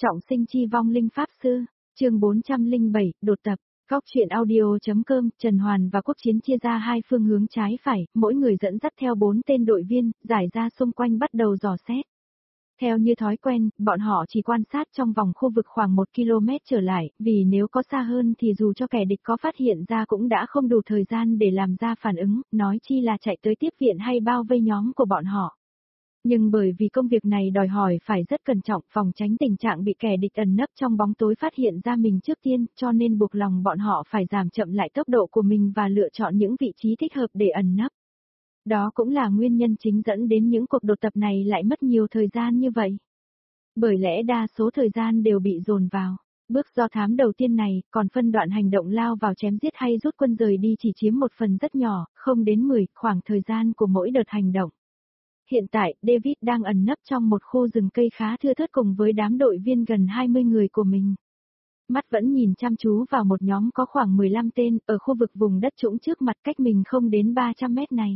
Trọng sinh chi vong linh pháp sư, chương 407, đột tập. Góc truyện audio.com, Trần Hoàn và Quốc Chiến chia ra hai phương hướng trái phải, mỗi người dẫn dắt theo 4 tên đội viên, giải ra xung quanh bắt đầu dò xét. Theo như thói quen, bọn họ chỉ quan sát trong vòng khu vực khoảng 1 km trở lại, vì nếu có xa hơn thì dù cho kẻ địch có phát hiện ra cũng đã không đủ thời gian để làm ra phản ứng, nói chi là chạy tới tiếp viện hay bao vây nhóm của bọn họ. Nhưng bởi vì công việc này đòi hỏi phải rất cẩn trọng, phòng tránh tình trạng bị kẻ địch ẩn nấp trong bóng tối phát hiện ra mình trước tiên, cho nên buộc lòng bọn họ phải giảm chậm lại tốc độ của mình và lựa chọn những vị trí thích hợp để ẩn nấp. Đó cũng là nguyên nhân chính dẫn đến những cuộc đột tập này lại mất nhiều thời gian như vậy. Bởi lẽ đa số thời gian đều bị dồn vào bước do thám đầu tiên này, còn phân đoạn hành động lao vào chém giết hay rút quân rời đi chỉ chiếm một phần rất nhỏ, không đến 10, khoảng thời gian của mỗi đợt hành động. Hiện tại, David đang ẩn nấp trong một khu rừng cây khá thưa thớt cùng với đám đội viên gần 20 người của mình. Mắt vẫn nhìn chăm chú vào một nhóm có khoảng 15 tên, ở khu vực vùng đất trũng trước mặt cách mình không đến 300 mét này.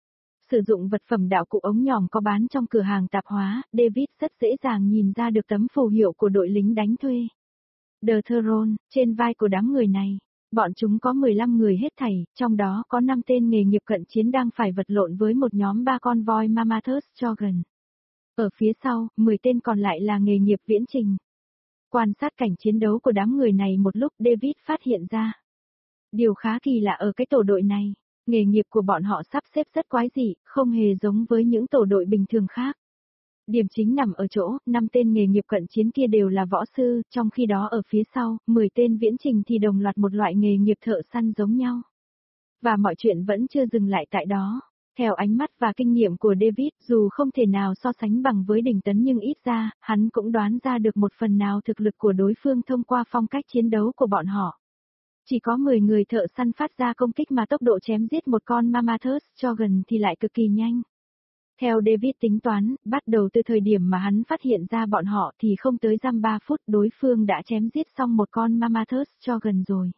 Sử dụng vật phẩm đạo cụ ống nhòm có bán trong cửa hàng tạp hóa, David rất dễ dàng nhìn ra được tấm phù hiệu của đội lính đánh thuê. The Throne, trên vai của đám người này. Bọn chúng có 15 người hết thảy, trong đó có 5 tên nghề nghiệp cận chiến đang phải vật lộn với một nhóm 3 con voi Mammoth Shogun. Ở phía sau, 10 tên còn lại là nghề nghiệp viễn trình. Quan sát cảnh chiến đấu của đám người này một lúc, David phát hiện ra. Điều khá kỳ lạ ở cái tổ đội này, nghề nghiệp của bọn họ sắp xếp rất quái dị, không hề giống với những tổ đội bình thường khác. Điểm chính nằm ở chỗ, 5 tên nghề nghiệp cận chiến kia đều là võ sư, trong khi đó ở phía sau, 10 tên viễn trình thì đồng loạt một loại nghề nghiệp thợ săn giống nhau. Và mọi chuyện vẫn chưa dừng lại tại đó. Theo ánh mắt và kinh nghiệm của David, dù không thể nào so sánh bằng với Đình Tấn nhưng ít ra, hắn cũng đoán ra được một phần nào thực lực của đối phương thông qua phong cách chiến đấu của bọn họ. Chỉ có 10 người thợ săn phát ra công kích mà tốc độ chém giết một con Mammoth Shogun thì lại cực kỳ nhanh. Theo David tính toán, bắt đầu từ thời điểm mà hắn phát hiện ra bọn họ thì không tới dăm 3 phút đối phương đã chém giết xong một con Mammoth Shogun rồi.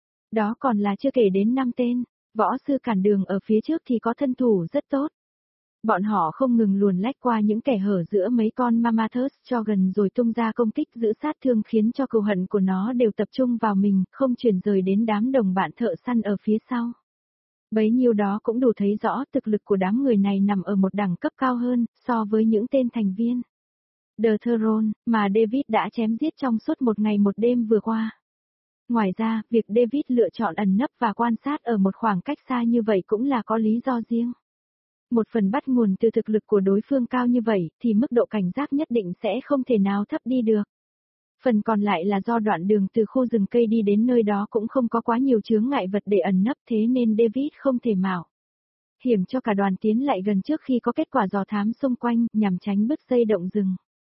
Đó còn là chưa kể đến 5 tên, võ sư cản đường ở phía trước thì có thân thủ rất tốt. Bọn họ không ngừng luồn lách qua những kẻ hở giữa mấy con Mammoth Shogun rồi tung ra công kích giữ sát thương khiến cho cừu hận của nó đều tập trung vào mình, không chuyển rời đến đám đồng bạn thợ săn ở phía sau. Bấy nhiêu đó cũng đủ thấy rõ thực lực của đám người này nằm ở một đẳng cấp cao hơn so với những tên thành viên The Throne mà David đã chém giết trong suốt một ngày một đêm vừa qua. Ngoài ra, việc David lựa chọn ẩn nấp và quan sát ở một khoảng cách xa như vậy cũng là có lý do riêng. Một phần bắt nguồn từ thực lực của đối phương cao như vậy thì mức độ cảnh giác nhất định sẽ không thể nào thấp đi được. Phần còn lại là do đoạn đường từ khu rừng cây đi đến nơi đó cũng không có quá nhiều chướng ngại vật để ẩn nấp thế nên David không thể mạo hiểm cho cả đoàn tiến lại gần trước khi có kết quả dò thám xung quanh nhằm tránh bứt dây động rừng.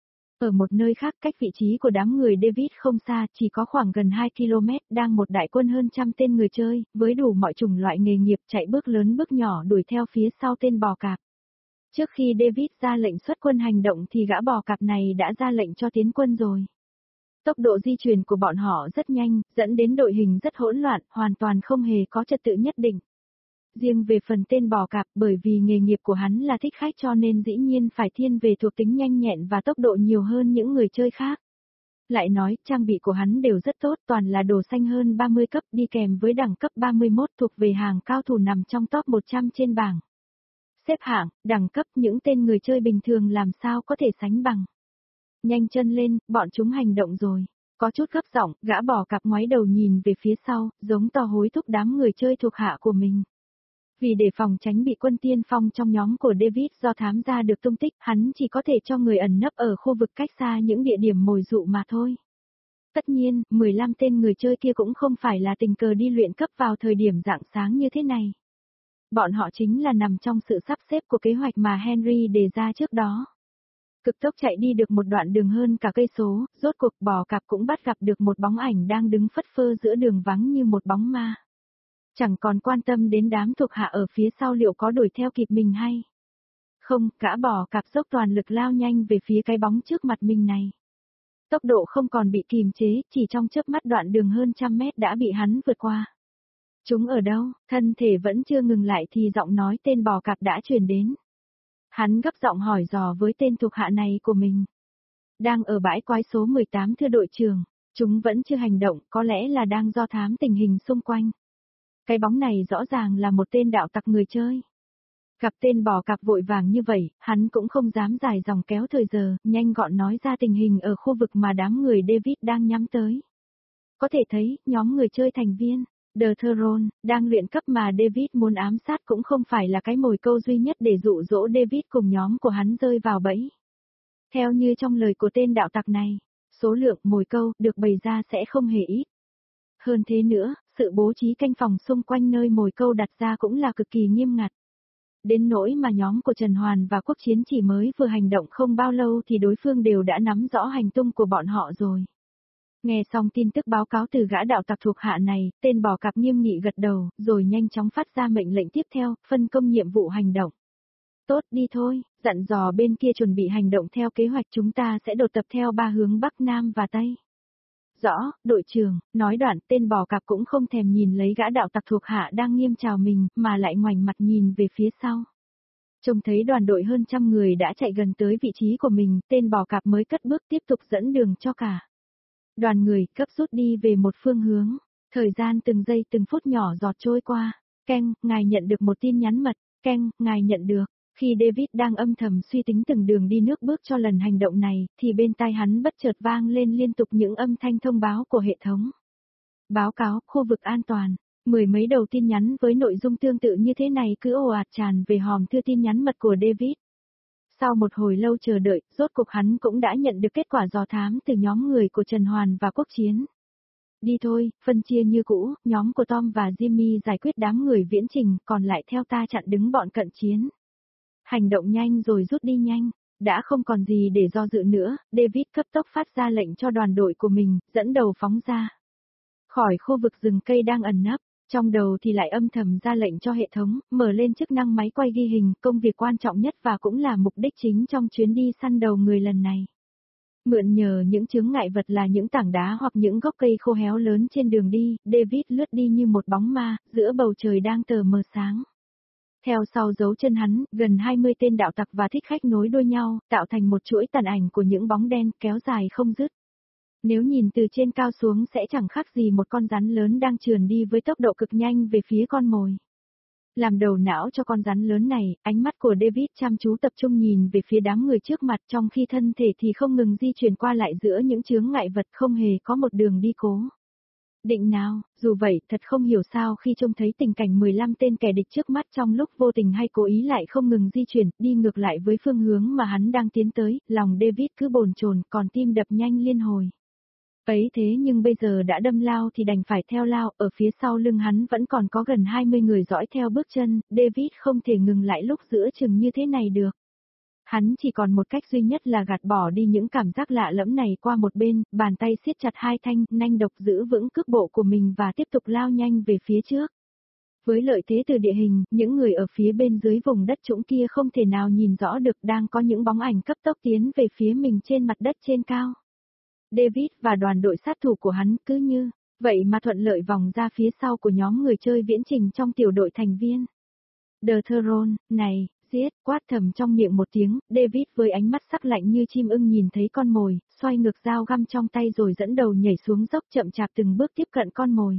Ở một nơi khác cách vị trí của đám người David không xa, chỉ có khoảng gần 2 km, đang một đại quân hơn trăm tên người chơi, với đủ mọi chủng loại nghề nghiệp chạy bước lớn bước nhỏ đuổi theo phía sau tên bò cạp. Trước khi David ra lệnh xuất quân hành động thì gã bò cạp này đã ra lệnh cho tiến quân rồi. Tốc độ di chuyển của bọn họ rất nhanh, dẫn đến đội hình rất hỗn loạn, hoàn toàn không hề có trật tự nhất định. Riêng về phần tên bò cạp, bởi vì nghề nghiệp của hắn là thích khách cho nên dĩ nhiên phải thiên về thuộc tính nhanh nhẹn và tốc độ nhiều hơn những người chơi khác. Lại nói, trang bị của hắn đều rất tốt, toàn là đồ xanh hơn 30 cấp đi kèm với đẳng cấp 31 thuộc về hàng cao thủ nằm trong top 100 trên bảng. Xếp hạng, đẳng cấp những tên người chơi bình thường làm sao có thể sánh bằng. Nhanh chân lên, bọn chúng hành động rồi. Có chút gấp giọng, gã bò cạp ngoái đầu nhìn về phía sau, giống to hối thúc đám người chơi thuộc hạ của mình. Vì để phòng tránh bị quân tiên phong trong nhóm của David do thám ra được tung tích, hắn chỉ có thể cho người ẩn nấp ở khu vực cách xa những địa điểm mồi dụ mà thôi. Tất nhiên, 15 tên người chơi kia cũng không phải là tình cờ đi luyện cấp vào thời điểm rạng sáng như thế này. Bọn họ chính là nằm trong sự sắp xếp của kế hoạch mà Henry đề ra trước đó. Cực tốc chạy đi được một đoạn đường hơn cả cây số, rốt cuộc bò cạp cũng bắt gặp được một bóng ảnh đang đứng phất phơ giữa đường vắng như một bóng ma. Chẳng còn quan tâm đến đám thuộc hạ ở phía sau liệu có đuổi theo kịp mình hay không, gã bò cạp dốc toàn lực lao nhanh về phía cái bóng trước mặt mình này. Tốc độ không còn bị kìm chế, chỉ trong chớp mắt đoạn đường hơn trăm mét đã bị hắn vượt qua. Chúng ở đâu? Thân thể vẫn chưa ngừng lại thì giọng nói tên bò cạp đã truyền đến. Hắn gấp giọng hỏi dò với tên thuộc hạ này của mình. Đang ở bãi quái số 18 thưa đội trưởng, chúng vẫn chưa hành động, có lẽ là đang do thám tình hình xung quanh. Cái bóng này rõ ràng là một tên đạo tặc người chơi. Gặp tên bò cạp vội vàng như vậy, hắn cũng không dám dài dòng kéo thời giờ, nhanh gọn nói ra tình hình ở khu vực mà đám người David đang nhắm tới. Có thể thấy, nhóm người chơi thành viên, The Throne, đang luyện cấp mà David muốn ám sát cũng không phải là cái mồi câu duy nhất để dụ dỗ David cùng nhóm của hắn rơi vào bẫy. Theo như trong lời của tên đạo tặc này, số lượng mồi câu được bày ra sẽ không hề ít. Hơn thế nữa, sự bố trí canh phòng xung quanh nơi mồi câu đặt ra cũng là cực kỳ nghiêm ngặt. Đến nỗi mà nhóm của Trần Hoàn và Quốc Chiến chỉ mới vừa hành động không bao lâu thì đối phương đều đã nắm rõ hành tung của bọn họ rồi. Nghe xong tin tức báo cáo từ gã đạo tặc thuộc hạ này, tên bò cạp nghiêm nghị gật đầu, rồi nhanh chóng phát ra mệnh lệnh tiếp theo, phân công nhiệm vụ hành động. Tốt đi thôi, dặn dò bên kia chuẩn bị hành động theo kế hoạch, chúng ta sẽ đột tập theo 3 hướng Bắc Nam và Tây. Rõ, đội trưởng, nói đoạn tên bò cạp cũng không thèm nhìn lấy gã đạo tặc thuộc hạ đang nghiêm chào mình, mà lại ngoảnh mặt nhìn về phía sau. Trông thấy đoàn đội hơn trăm người đã chạy gần tới vị trí của mình, tên bò cạp mới cất bước tiếp tục dẫn đường cho cả. Đoàn người cấp rút đi về một phương hướng, thời gian từng giây từng phút nhỏ giọt trôi qua. Ken, ngài nhận được một tin nhắn mật. Ken, ngài nhận được. Khi David đang âm thầm suy tính từng đường đi nước bước cho lần hành động này, thì bên tai hắn bất chợt vang lên liên tục những âm thanh thông báo của hệ thống. Báo cáo, khu vực an toàn. Mười mấy đầu tin nhắn với nội dung tương tự như thế này cứ ồ ạt tràn về hòm thư tin nhắn mật của David. Sau một hồi lâu chờ đợi, rốt cuộc hắn cũng đã nhận được kết quả dò thám từ nhóm người của Trần Hoàn và Quốc Chiến. Đi thôi, phân chia như cũ, nhóm của Tom và Jimmy giải quyết đám người viễn trình, còn lại theo ta chặn đứng bọn cận chiến. Hành động nhanh rồi rút đi nhanh, đã không còn gì để do dự nữa, David cấp tốc phát ra lệnh cho đoàn đội của mình, dẫn đầu phóng ra. Khỏi khu vực rừng cây đang ẩn nấp, trong đầu thì lại âm thầm ra lệnh cho hệ thống, mở lên chức năng máy quay ghi hình, công việc quan trọng nhất và cũng là mục đích chính trong chuyến đi săn đầu người lần này. Mượn nhờ những chướng ngại vật là những tảng đá hoặc những gốc cây khô héo lớn trên đường đi, David lướt đi như một bóng ma, giữa bầu trời đang tờ mờ sáng. Theo sau dấu chân hắn, gần 20 tên đạo tặc và thích khách nối đuôi nhau, tạo thành một chuỗi tàn ảnh của những bóng đen kéo dài không dứt. Nếu nhìn từ trên cao xuống sẽ chẳng khác gì một con rắn lớn đang trườn đi với tốc độ cực nhanh về phía con mồi. Làm đầu não cho con rắn lớn này, ánh mắt của David chăm chú tập trung nhìn về phía đám người trước mặt, trong khi thân thể thì không ngừng di chuyển qua lại giữa những chướng ngại vật, không hề có một đường đi cố định nào. Dù vậy, thật không hiểu sao khi trông thấy tình cảnh 15 tên kẻ địch trước mắt trong lúc vô tình hay cố ý lại không ngừng di chuyển, đi ngược lại với phương hướng mà hắn đang tiến tới, lòng David cứ bồn chồn, còn tim đập nhanh liên hồi. Ấy thế nhưng bây giờ đã đâm lao thì đành phải theo lao, ở phía sau lưng hắn vẫn còn có gần 20 người dõi theo bước chân, David không thể ngừng lại lúc giữa chừng như thế này được. Hắn chỉ còn một cách duy nhất là gạt bỏ đi những cảm giác lạ lẫm này qua một bên, bàn tay siết chặt hai thanh nanh độc giữ vững cước bộ của mình và tiếp tục lao nhanh về phía trước. Với lợi thế từ địa hình, những người ở phía bên dưới vùng đất trũng kia không thể nào nhìn rõ được đang có những bóng ảnh cấp tốc tiến về phía mình trên mặt đất trên cao. David và đoàn đội sát thủ của hắn cứ như vậy mà thuận lợi vòng ra phía sau của nhóm người chơi viễn trình trong tiểu đội thành viên. The Throne, này, giết, quát thầm trong miệng một tiếng, David với ánh mắt sắc lạnh như chim ưng nhìn thấy con mồi, xoay ngược dao găm trong tay rồi dẫn đầu nhảy xuống dốc chậm chạp từng bước tiếp cận con mồi.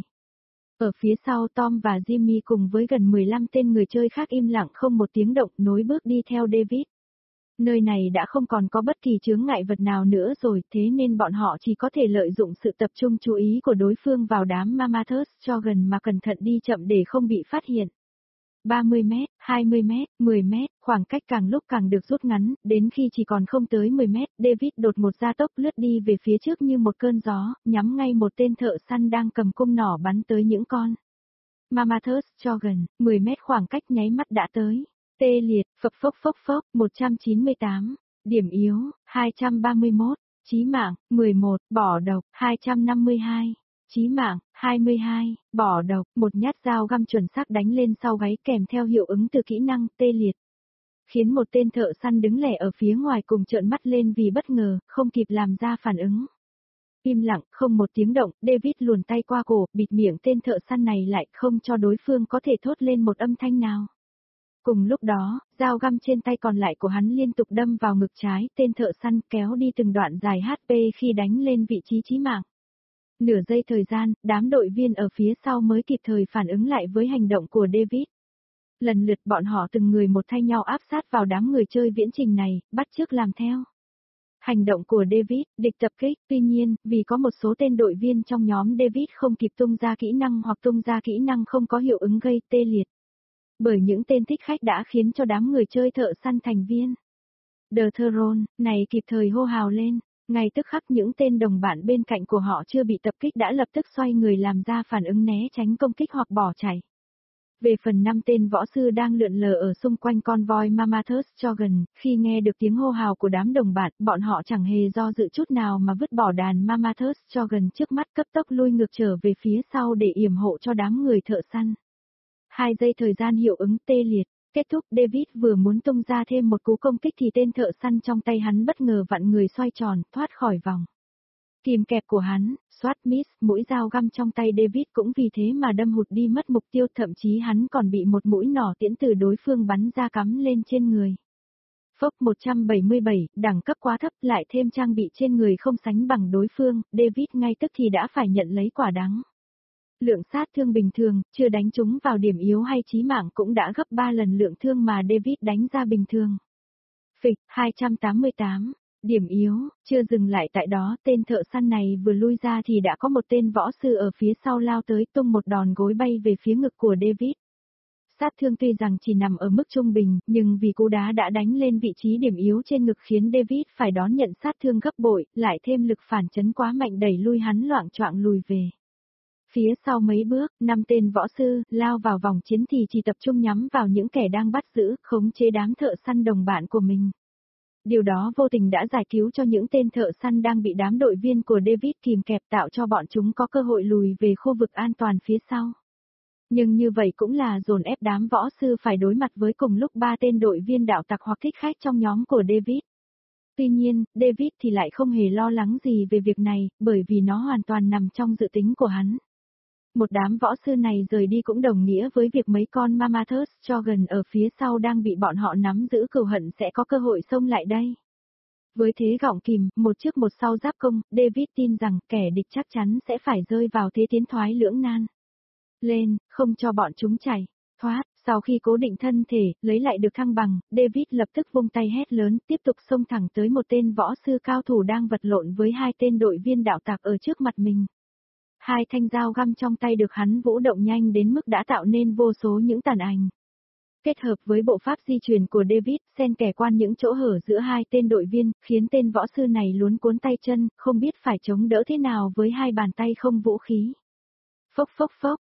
Ở phía sau Tom và Jimmy cùng với gần 15 tên người chơi khác im lặng không một tiếng động nối bước đi theo David. Nơi này đã không còn có bất kỳ chướng ngại vật nào nữa rồi, thế nên bọn họ chỉ có thể lợi dụng sự tập trung chú ý của đối phương vào đám Mammoths cho gần mà cẩn thận đi chậm để không bị phát hiện. 30 mét, 20 mét, 10 mét, khoảng cách càng lúc càng được rút ngắn, đến khi chỉ còn không tới 10 mét, David đột một gia tốc lướt đi về phía trước như một cơn gió, nhắm ngay một tên thợ săn đang cầm cung nỏ bắn tới những con Mammoths cho gần 10 mét, khoảng cách nháy mắt đã tới. Tê liệt, phốc phốc, 198, điểm yếu, 231, chí mạng, 11, bỏ độc, 252, chí mạng, 22, bỏ độc, một nhát dao găm chuẩn xác đánh lên sau gáy kèm theo hiệu ứng từ kỹ năng tê liệt. Khiến một tên thợ săn đứng lẻ ở phía ngoài cùng trợn mắt lên vì bất ngờ, không kịp làm ra phản ứng. Im lặng, không một tiếng động, David luồn tay qua cổ, bịt miệng tên thợ săn này lại không cho đối phương có thể thốt lên một âm thanh nào. Cùng lúc đó, dao găm trên tay còn lại của hắn liên tục đâm vào ngực trái, tên thợ săn kéo đi từng đoạn dài HP khi đánh lên vị trí chí mạng. Nửa giây thời gian, đám đội viên ở phía sau mới kịp thời phản ứng lại với hành động của David. Lần lượt bọn họ từng người một thay nhau áp sát vào đám người chơi viễn trình này, bắt chước làm theo. Hành động của David, địch tập kích, tuy nhiên, vì có một số tên đội viên trong nhóm David không kịp tung ra kỹ năng hoặc tung ra kỹ năng không có hiệu ứng gây tê liệt. Bởi những tên thích khách đã khiến cho đám người chơi thợ săn thành viên. The Throne, này kịp thời hô hào lên, ngay tức khắc những tên đồng bạn bên cạnh của họ chưa bị tập kích đã lập tức xoay người làm ra phản ứng né tránh công kích hoặc bỏ chạy. Về phần 5 tên võ sư đang lượn lờ ở xung quanh con voi Mammothus Shogun, khi nghe được tiếng hô hào của đám đồng bạn, bọn họ chẳng hề do dự chút nào mà vứt bỏ đàn Mammothus Shogun trước mắt cấp tốc lui ngược trở về phía sau để yểm hộ cho đám người thợ săn. 2 giây thời gian hiệu ứng tê liệt, kết thúc David vừa muốn tung ra thêm một cú công kích thì tên thợ săn trong tay hắn bất ngờ vặn người xoay tròn, thoát khỏi vòng. Kìm kẹp của hắn, xoát miss, mũi dao găm trong tay David cũng vì thế mà đâm hụt đi mất mục tiêu, thậm chí hắn còn bị một mũi nỏ tiễn từ đối phương bắn ra cắm lên trên người. Phốc 177, đẳng cấp quá thấp lại thêm trang bị trên người không sánh bằng đối phương, David ngay tức thì đã phải nhận lấy quả đắng. Lượng sát thương bình thường, chưa đánh trúng vào điểm yếu hay chí mạng cũng đã gấp 3 lần lượng thương mà David đánh ra bình thường. Phịch, 288. Điểm yếu, chưa dừng lại tại đó, tên thợ săn này vừa lui ra thì đã có một tên võ sư ở phía sau lao tới tung một đòn gối bay về phía ngực của David. Sát thương tuy rằng chỉ nằm ở mức trung bình, nhưng vì cú đá đã đánh lên vị trí điểm yếu trên ngực khiến David phải đón nhận sát thương gấp bội, lại thêm lực phản chấn quá mạnh đẩy lui hắn loạng choạng lùi về. Phía sau mấy bước, 5 tên võ sư lao vào vòng chiến thì chỉ tập trung nhắm vào những kẻ đang bắt giữ, khống chế đám thợ săn đồng bạn của mình. Điều đó vô tình đã giải cứu cho những tên thợ săn đang bị đám đội viên của David kìm kẹp, tạo cho bọn chúng có cơ hội lùi về khu vực an toàn phía sau. Nhưng như vậy cũng là dồn ép đám võ sư phải đối mặt với cùng lúc 3 tên đội viên đạo tặc hoặc thích khách trong nhóm của David. Tuy nhiên, David thì lại không hề lo lắng gì về việc này, bởi vì nó hoàn toàn nằm trong dự tính của hắn. Một đám võ sư này rời đi cũng đồng nghĩa với việc mấy con Mammothus Shogun ở phía sau đang bị bọn họ nắm giữ cừu hận sẽ có cơ hội xông lại đây. Với thế gọng kìm, một trước một sau giáp công, David tin rằng kẻ địch chắc chắn sẽ phải rơi vào thế tiến thoái lưỡng nan. Lên, không cho bọn chúng chạy. Thoát, sau khi cố định thân thể, lấy lại được thăng bằng, David lập tức vung tay hét lớn, tiếp tục xông thẳng tới một tên võ sư cao thủ đang vật lộn với 2 tên đội viên đạo tặc ở trước mặt mình. 2 thanh dao găm trong tay được hắn vũ động nhanh đến mức đã tạo nên vô số những tàn ảnh. Kết hợp với bộ pháp di chuyển của David, xen kẽ qua những chỗ hở giữa 2 tên đội viên, khiến tên võ sư này luống cuống tay chân, không biết phải chống đỡ thế nào với 2 bàn tay không vũ khí. Phốc phốc phốc,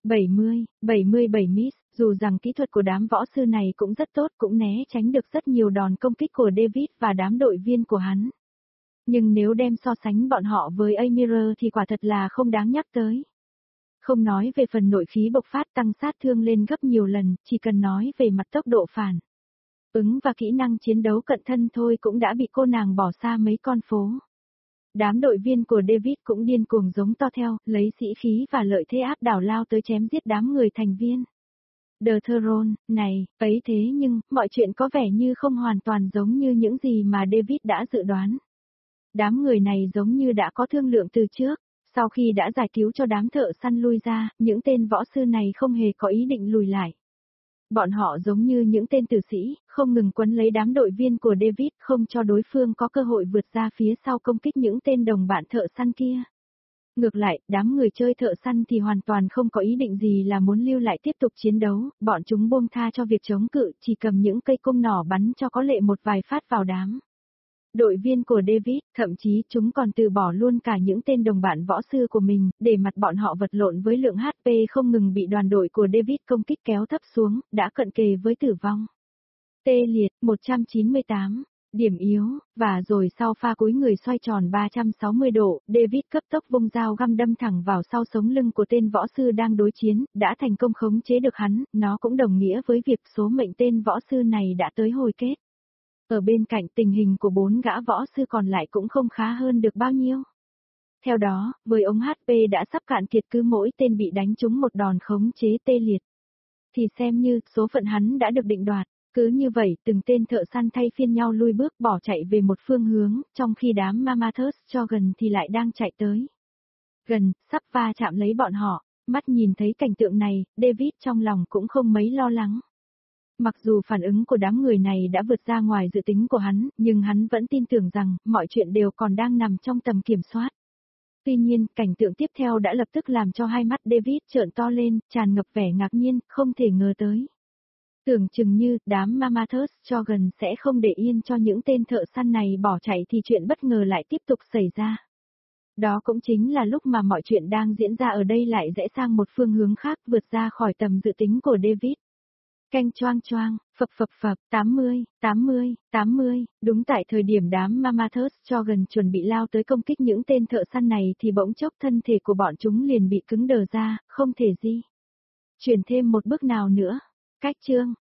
77 miss, dù rằng kỹ thuật của đám võ sư này cũng rất tốt, cũng né tránh được rất nhiều đòn công kích của David và đám đội viên của hắn. Nhưng nếu đem so sánh bọn họ với Amir thì quả thật là không đáng nhắc tới. Không nói về phần nội khí bộc phát tăng sát thương lên gấp nhiều lần, chỉ cần nói về mặt tốc độ phản ứng và kỹ năng chiến đấu cận thân thôi cũng đã bị cô nàng bỏ xa mấy con phố. Đám đội viên của David cũng điên cuồng giống to theo, lấy sĩ khí và lợi thế áp đảo lao tới chém giết đám người thành viên. The Throne, này, ấy thế nhưng, mọi chuyện có vẻ như không hoàn toàn giống như những gì mà David đã dự đoán. Đám người này giống như đã có thương lượng từ trước, sau khi đã giải cứu cho đám thợ săn lui ra, những tên võ sư này không hề có ý định lùi lại. Bọn họ giống như những tên tử sĩ, không ngừng quấn lấy đám đội viên của David, không cho đối phương có cơ hội vượt ra phía sau công kích những tên đồng bạn thợ săn kia. Ngược lại, đám người chơi thợ săn thì hoàn toàn không có ý định gì là muốn lưu lại tiếp tục chiến đấu, bọn chúng buông tha cho việc chống cự, chỉ cầm những cây cung nỏ bắn cho có lệ một vài phát vào đám đội viên của David, thậm chí chúng còn từ bỏ luôn cả những tên đồng bạn võ sư của mình, để mặt bọn họ vật lộn với lượng HP không ngừng bị đoàn đội của David công kích kéo thấp xuống, đã cận kề với tử vong. Tê liệt, 198, điểm yếu, và rồi sau pha cúi người xoay tròn 360 độ, David cấp tốc vung dao găm đâm thẳng vào sau sống lưng của tên võ sư đang đối chiến, đã thành công khống chế được hắn, nó cũng đồng nghĩa với việc số mệnh tên võ sư này đã tới hồi kết. Ở bên cạnh tình hình của 4 gã võ sư còn lại cũng không khá hơn được bao nhiêu. Theo đó, với ống HP đã sắp cạn kiệt cứ mỗi tên bị đánh trúng một đòn khống chế tê liệt. Thì xem như số phận hắn đã được định đoạt, Cứ như vậy, từng tên thợ săn thay phiên nhau lui bước bỏ chạy về một phương hướng, trong khi đám Mammothus cho gần thì lại đang chạy tới. Gần, sắp va chạm lấy bọn họ, mắt nhìn thấy cảnh tượng này, David trong lòng cũng không mấy lo lắng. Mặc dù phản ứng của đám người này đã vượt ra ngoài dự tính của hắn, nhưng hắn vẫn tin tưởng rằng, mọi chuyện đều còn đang nằm trong tầm kiểm soát. Tuy nhiên, cảnh tượng tiếp theo đã lập tức làm cho hai mắt David trợn to lên, tràn ngập vẻ ngạc nhiên, không thể ngờ tới. Tưởng chừng như, đám Mammothus cho gần sẽ không để yên cho những tên thợ săn này bỏ chạy thì chuyện bất ngờ lại tiếp tục xảy ra. Đó cũng chính là lúc mà mọi chuyện đang diễn ra ở đây lại rẽ sang một phương hướng khác vượt ra khỏi tầm dự tính của David. Canh choang choang, phập phập, 80, 80, 80, đúng tại thời điểm đám Mammothus cho gần chuẩn bị lao tới công kích những tên thợ săn này thì bỗng chốc thân thể của bọn chúng liền bị cứng đờ ra, không thể di chuyển thêm một bước nào nữa. Cách chương